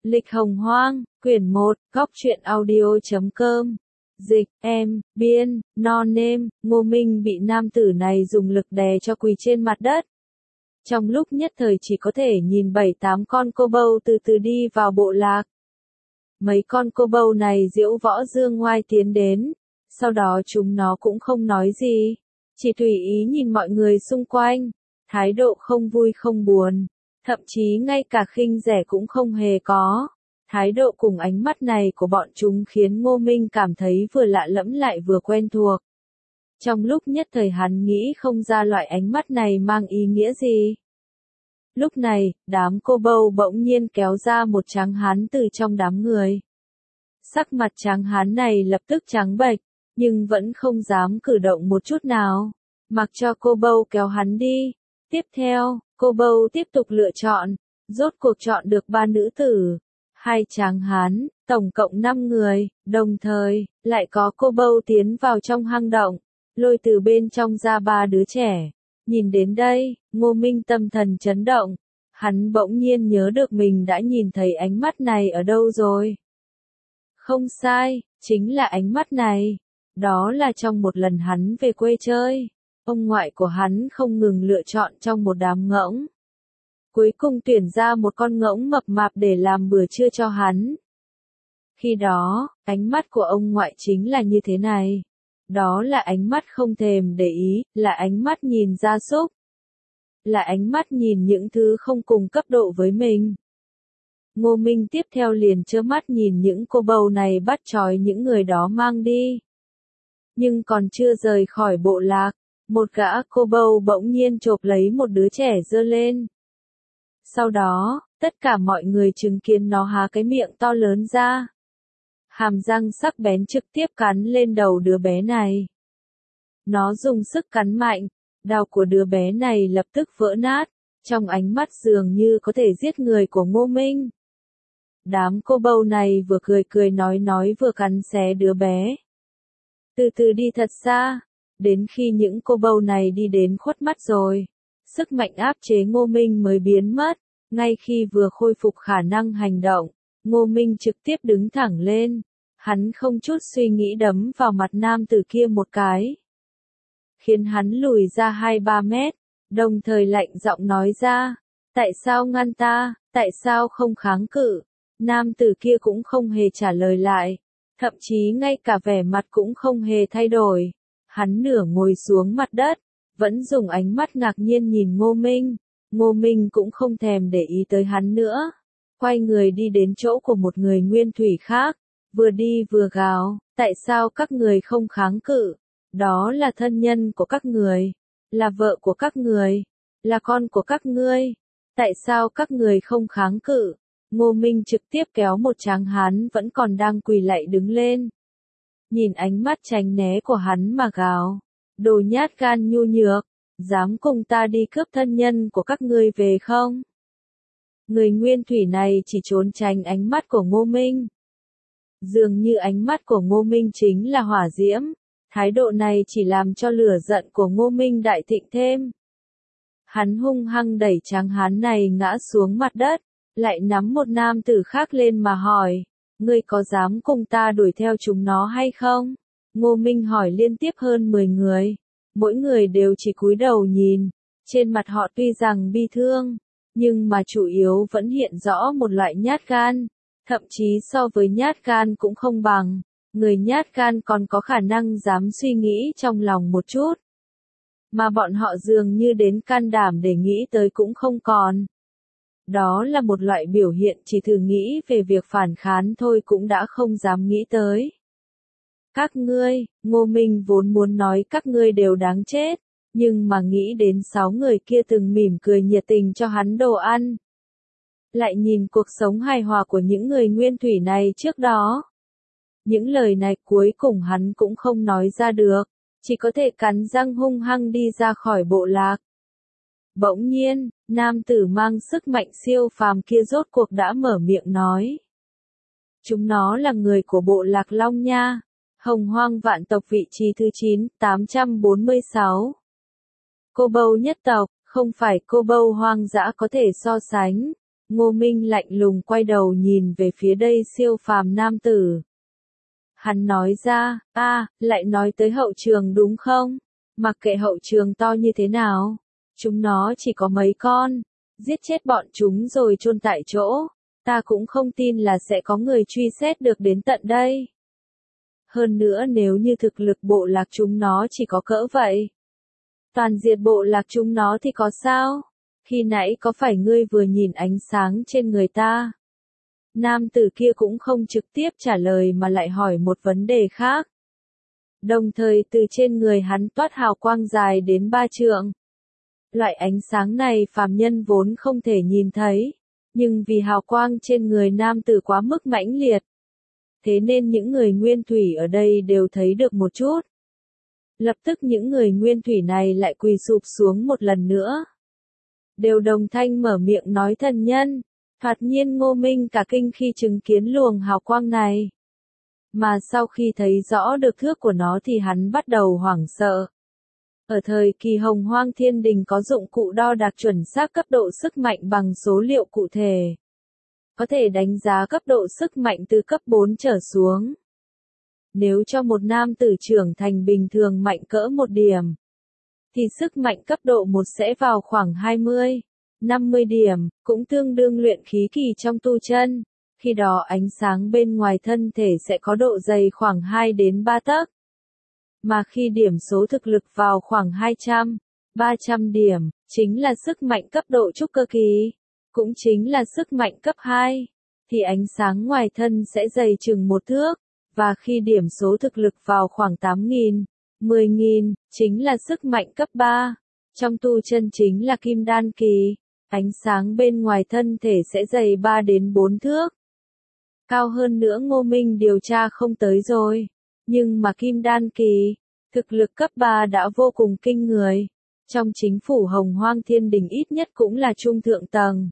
Lịch Hồng Hoang, quyển 1, góc truyện audio.com. Dịch, em, biên, non nêm, Ngô Minh bị nam tử này dùng lực đè cho quỳ trên mặt đất. Trong lúc nhất thời chỉ có thể nhìn 7-8 con cô bâu từ từ đi vào bộ lạc. Mấy con cô bâu này diễu võ dương ngoai tiến đến, sau đó chúng nó cũng không nói gì, chỉ tùy ý nhìn mọi người xung quanh, thái độ không vui không buồn, thậm chí ngay cả khinh rẻ cũng không hề có. Thái độ cùng ánh mắt này của bọn chúng khiến Ngô Minh cảm thấy vừa lạ lẫm lại vừa quen thuộc. Trong lúc nhất thời hắn nghĩ không ra loại ánh mắt này mang ý nghĩa gì. Lúc này, đám cô bâu bỗng nhiên kéo ra một tráng hán từ trong đám người. Sắc mặt tráng hán này lập tức trắng bệch, nhưng vẫn không dám cử động một chút nào, mặc cho cô bâu kéo hắn đi. Tiếp theo, cô bâu tiếp tục lựa chọn, rốt cuộc chọn được 3 nữ tử, 2 tráng hán, tổng cộng 5 người, đồng thời, lại có cô bâu tiến vào trong hang động, lôi từ bên trong ra 3 đứa trẻ. Nhìn đến đây, Ngô Minh tâm thần chấn động, hắn bỗng nhiên nhớ được mình đã nhìn thấy ánh mắt này ở đâu rồi. Không sai, chính là ánh mắt này. Đó là trong một lần hắn về quê chơi, ông ngoại của hắn không ngừng lựa chọn trong một đám ngỗng. Cuối cùng tuyển ra một con ngỗng mập mạp để làm bữa trưa cho hắn. Khi đó, ánh mắt của ông ngoại chính là như thế này. Đó là ánh mắt không thèm để ý, là ánh mắt nhìn gia súc. Là ánh mắt nhìn những thứ không cùng cấp độ với mình. Ngô Minh tiếp theo liền trơ mắt nhìn những cô bâu này bắt trói những người đó mang đi. Nhưng còn chưa rời khỏi bộ lạc, một gã cô bâu bỗng nhiên chộp lấy một đứa trẻ giơ lên. Sau đó, tất cả mọi người chứng kiến nó há cái miệng to lớn ra. Hàm răng sắc bén trực tiếp cắn lên đầu đứa bé này. Nó dùng sức cắn mạnh, đầu của đứa bé này lập tức vỡ nát, trong ánh mắt dường như có thể giết người của Ngô Minh. Đám cô bâu này vừa cười cười nói vừa cắn xé đứa bé. Từ từ đi thật xa, đến khi những cô bâu này đi đến khuất mắt rồi, sức mạnh áp chế Ngô Minh mới biến mất. Ngay khi vừa khôi phục khả năng hành động, Ngô Minh trực tiếp đứng thẳng lên, hắn không chút suy nghĩ đấm vào mặt nam tử kia một cái, khiến hắn lùi ra 2-3 mét, đồng thời lạnh giọng nói ra, tại sao ngăn ta, tại sao không kháng cự. Nam tử kia cũng không hề trả lời lại, thậm chí ngay cả vẻ mặt cũng không hề thay đổi. Hắn nửa ngồi xuống mặt đất, vẫn dùng ánh mắt ngạc nhiên nhìn Ngô Minh. Ngô Minh cũng không thèm để ý tới hắn nữa, quay người đi đến chỗ của một người nguyên thủy khác, vừa đi vừa gào, tại sao các người không kháng cự, đó là thân nhân của các người, là vợ của các người, là con của các ngươi, tại sao các người không kháng cự. Ngô Minh trực tiếp kéo một tráng hán vẫn còn đang quỳ lạy đứng lên. Nhìn ánh mắt tránh né của hắn mà gào, đồ nhát gan nhu nhược, dám cùng ta đi cướp thân nhân của các ngươi về không? Người nguyên thủy này chỉ trốn tránh ánh mắt của Ngô Minh. Dường như ánh mắt của Ngô Minh chính là hỏa diễm, thái độ này chỉ làm cho lửa giận của Ngô Minh đại thịnh thêm. Hắn hung hăng đẩy tráng hán này ngã xuống mặt đất, lại nắm một nam tử khác lên mà hỏi, ngươi có dám cùng ta đuổi theo chúng nó hay không? Ngô Minh hỏi liên tiếp hơn 10 người. Mỗi người đều chỉ cúi đầu nhìn, trên mặt họ tuy rằng bi thương, nhưng mà chủ yếu vẫn hiện rõ một loại nhát gan, thậm chí so với nhát gan cũng không bằng, người nhát gan còn có khả năng dám suy nghĩ trong lòng một chút. Mà bọn họ dường như đến can đảm để nghĩ tới cũng không còn. Đó là một loại biểu hiện chỉ thử nghĩ về việc phản kháng thôi cũng đã không dám nghĩ tới. Các ngươi, Ngô Minh vốn muốn nói các ngươi đều đáng chết, nhưng mà nghĩ đến 6 người kia từng mỉm cười nhiệt tình cho hắn đồ ăn. Lại nhìn cuộc sống hài hòa của những người nguyên thủy này trước đó. Những lời này cuối cùng hắn cũng không nói ra được, chỉ có thể cắn răng hung hăng đi ra khỏi bộ lạc. Bỗng nhiên, nam tử mang sức mạnh siêu phàm kia rốt cuộc đã mở miệng nói. Chúng nó là người của bộ lạc Long Nha. Hồng Hoang vạn tộc vị trí thứ 9, 846. Cô bâu nhất tộc, không phải cô bâu hoang dã có thể so sánh. Ngô Minh lạnh lùng quay đầu nhìn về phía đây siêu phàm nam tử. Hắn nói ra, lại nói tới hậu trường đúng không? Mặc kệ hậu trường to như thế nào, chúng nó chỉ có mấy con, giết chết bọn chúng rồi chôn tại chỗ, ta cũng không tin là sẽ có người truy xét được đến tận đây. Hơn nữa nếu như thực lực bộ lạc chúng nó chỉ có cỡ vậy, toàn diệt bộ lạc chúng nó thì có sao? Khi nãy có phải ngươi vừa nhìn ánh sáng trên người ta? Nam tử kia cũng không trực tiếp trả lời mà lại hỏi một vấn đề khác. Đồng thời từ trên người hắn toát hào quang dài đến 3 trượng. Loại ánh sáng này phàm nhân vốn không thể nhìn thấy, nhưng vì hào quang trên người nam tử quá mức mãnh liệt, thế nên những người nguyên thủy ở đây đều thấy được một chút. Lập tức những người nguyên thủy này lại quỳ sụp xuống một lần nữa. Đều đồng thanh mở miệng nói thần nhân. Thoạt nhiên Ngô Minh cả kinh khi chứng kiến luồng hào quang này. Mà sau khi thấy rõ được thước của nó thì hắn bắt đầu hoảng sợ. Ở thời kỳ Hồng Hoang Thiên Đình có dụng cụ đo đạc chuẩn xác cấp độ sức mạnh bằng số liệu cụ thể. Có thể đánh giá cấp độ sức mạnh từ cấp 4 trở xuống. Nếu cho một nam tử trưởng thành bình thường mạnh cỡ 1 điểm, thì sức mạnh cấp độ 1 sẽ vào khoảng 20-50 điểm, cũng tương đương luyện khí kỳ trong tu chân. Khi đó ánh sáng bên ngoài thân thể sẽ có độ dày khoảng 2 đến 3 tấc. Mà khi điểm số thực lực vào khoảng 200-300 điểm, chính là sức mạnh cấp độ trúc cơ kỳ, cũng chính là sức mạnh cấp 2, thì ánh sáng ngoài thân sẽ dày chừng 1 thước, và khi điểm số thực lực vào khoảng 8.000, 10.000, chính là sức mạnh cấp 3. Trong tu chân chính là kim đan kỳ, ánh sáng bên ngoài thân thể sẽ dày 3 đến 4 thước. Cao hơn nữa Ngô Minh điều tra không tới rồi, nhưng mà kim đan kỳ, thực lực cấp 3 đã vô cùng kinh người. Trong chính phủ Hồng Hoang Thiên Đình ít nhất cũng là trung thượng tầng.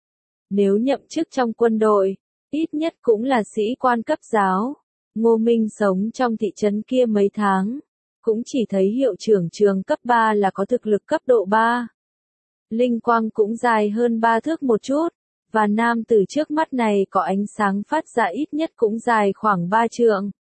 Nếu nhậm chức trong quân đội, ít nhất cũng là sĩ quan cấp giáo. Ngô Minh sống trong thị trấn kia mấy tháng, cũng chỉ thấy hiệu trưởng trường cấp 3 là có thực lực cấp độ 3. Linh quang cũng dài hơn 3 thước một chút, và nam tử trước mắt này có ánh sáng phát ra ít nhất cũng dài khoảng 3 trượng.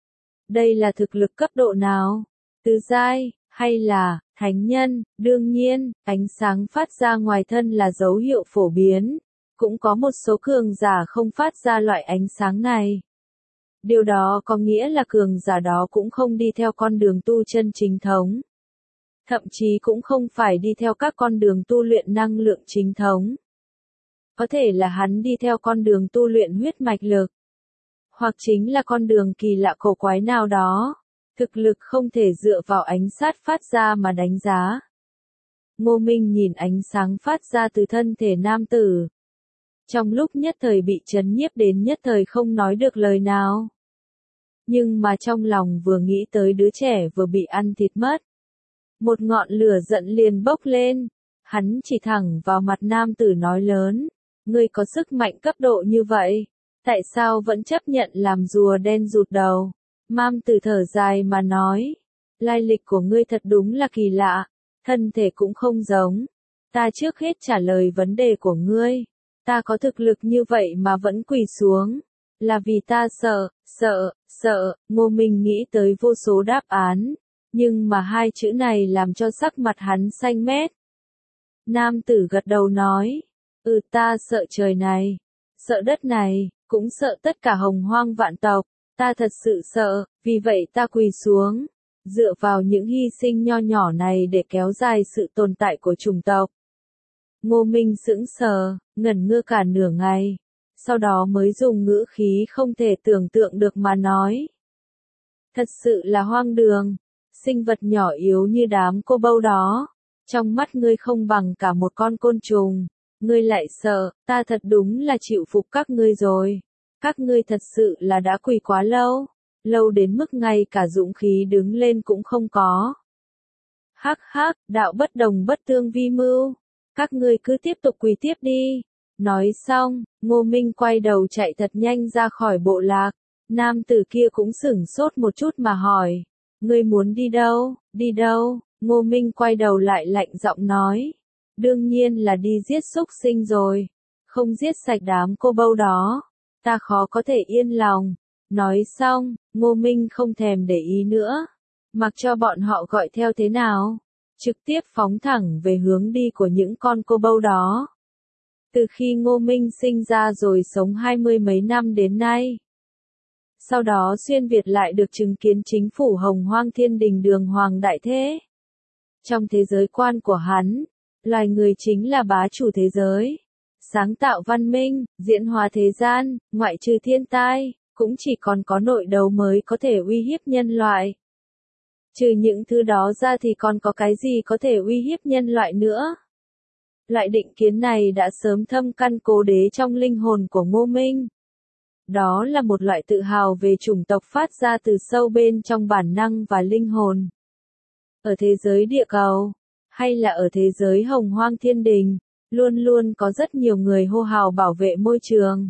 Đây là thực lực cấp độ nào? Tứ giai, hay là thánh nhân? Đương nhiên, ánh sáng phát ra ngoài thân là dấu hiệu phổ biến. Cũng có một số cường giả không phát ra loại ánh sáng này. Điều đó có nghĩa là cường giả đó cũng không đi theo con đường tu chân chính thống. Thậm chí cũng không phải đi theo các con đường tu luyện năng lượng chính thống. Có thể là hắn đi theo con đường tu luyện huyết mạch lực. Hoặc chính là con đường kỳ lạ cổ quái nào đó. Thực lực không thể dựa vào ánh sát phát ra mà đánh giá. Ngô Minh nhìn ánh sáng phát ra từ thân thể nam tử. Trong lúc nhất thời bị chấn nhiếp đến nhất thời không nói được lời nào. Nhưng mà trong lòng vừa nghĩ tới đứa trẻ vừa bị ăn thịt mất. Một ngọn lửa giận liền bốc lên. Hắn chỉ thẳng vào mặt nam tử nói lớn. Ngươi có sức mạnh cấp độ như vậy. Tại sao vẫn chấp nhận làm rùa đen rụt đầu? Nam tử thở dài mà nói. Lai lịch của ngươi thật đúng là kỳ lạ. Thân thể cũng không giống. Ta trước hết trả lời vấn đề của ngươi. Ta có thực lực như vậy mà vẫn quỳ xuống. Là vì ta sợ. Ngô Minh nghĩ tới vô số đáp án. Nhưng mà hai chữ này làm cho sắc mặt hắn xanh mét. Nam tử gật đầu nói. Ta sợ trời này. Sợ đất này. Cũng sợ tất cả hồng hoang vạn tộc. Ta thật sự sợ. Vì vậy ta quỳ xuống. Dựa vào những hy sinh nho nhỏ này để kéo dài sự tồn tại của chủng tộc. Ngô Minh sững sờ, ngẩn ngơ cả nửa ngày. Sau đó mới dùng ngữ khí không thể tưởng tượng được mà nói. Thật sự là hoang đường. Sinh vật nhỏ yếu như đám cô bâu đó. Trong mắt ngươi không bằng cả một con côn trùng. Ngươi lại sợ, ta thật đúng là chịu phục các ngươi rồi. Các ngươi thật sự là đã quỳ quá lâu. Lâu đến mức ngay cả dũng khí đứng lên cũng không có. Hắc hắc, đạo bất đồng bất tương vi mưu. Các ngươi cứ tiếp tục quỳ tiếp đi. Nói xong, Ngô Minh quay đầu chạy thật nhanh ra khỏi bộ lạc. Nam tử kia cũng sửng sốt một chút mà hỏi. Ngươi muốn đi đâu? Đi đâu? Ngô Minh quay đầu lại lạnh giọng nói. Đương nhiên là đi giết súc sinh rồi. không giết sạch đám cô bâu đó, ta khó có thể yên lòng. Nói xong, Ngô Minh không thèm để ý nữa, mặc cho bọn họ gọi theo thế nào, trực tiếp phóng thẳng về hướng đi của những con cô bâu đó. Từ khi Ngô Minh sinh ra rồi sống 20 mấy năm đến nay. Sau đó xuyên Việt lại được chứng kiến chính phủ Hồng Hoang Thiên Đình Đường Hoàng Đại Thế. Trong thế giới quan của hắn, loài người chính là bá chủ thế giới. Sáng tạo văn minh, diễn hóa thế gian, ngoại trừ thiên tai, cũng chỉ còn có nội đấu mới có thể uy hiếp nhân loại. Trừ những thứ đó ra thì còn có cái gì có thể uy hiếp nhân loại nữa? Loại định kiến này đã sớm thâm căn cố đế trong linh hồn của Ngô Minh. Đó là một loại tự hào về chủng tộc phát ra từ sâu bên trong bản năng và linh hồn. Ở thế giới địa cầu, hay là ở thế giới Hồng Hoang Thiên Đình, luôn luôn có rất nhiều người hô hào bảo vệ môi trường.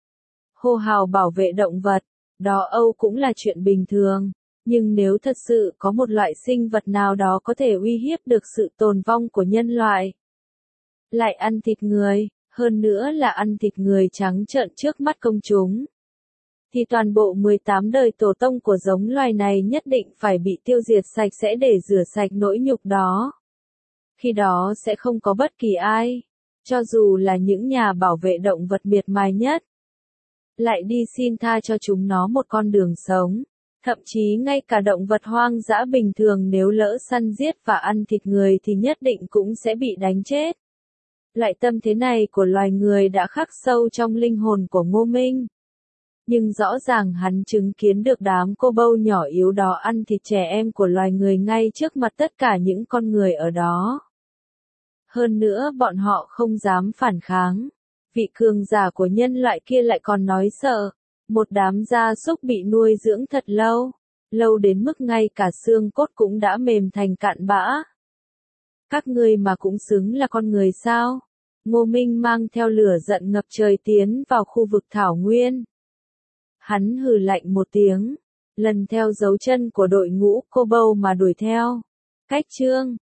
Hô hào bảo vệ động vật, đó Âu cũng là chuyện bình thường. Nhưng nếu thật sự có một loại sinh vật nào đó có thể uy hiếp được sự tồn vong của nhân loại, lại ăn thịt người, hơn nữa là ăn thịt người trắng trợn trước mắt công chúng, thì toàn bộ 18 đời tổ tông của giống loài này nhất định phải bị tiêu diệt sạch sẽ để rửa sạch nỗi nhục đó. Khi đó sẽ không có bất kỳ ai, cho dù là những nhà bảo vệ động vật miệt mài nhất, lại đi xin tha cho chúng nó một con đường sống. Thậm chí ngay cả động vật hoang dã bình thường nếu lỡ săn giết và ăn thịt người thì nhất định cũng sẽ bị đánh chết. Loại tâm thế này của loài người đã khắc sâu trong linh hồn của Ngô Minh. Nhưng rõ ràng hắn chứng kiến được đám cô bâu nhỏ yếu đó ăn thịt trẻ em của loài người ngay trước mặt tất cả những con người ở đó. Hơn nữa bọn họ không dám phản kháng. Vị cường giả của nhân loại kia lại còn nói sợ. Một đám gia súc bị nuôi dưỡng thật lâu. Lâu đến mức ngay cả xương cốt cũng đã mềm thành cạn bã. Các ngươi mà cũng xứng là con người sao? Ngô Minh mang theo lửa giận ngập trời tiến vào khu vực thảo nguyên. Hắn hừ lạnh một tiếng, lần theo dấu chân của đội ngũ cô bâu mà đuổi theo. Cách chương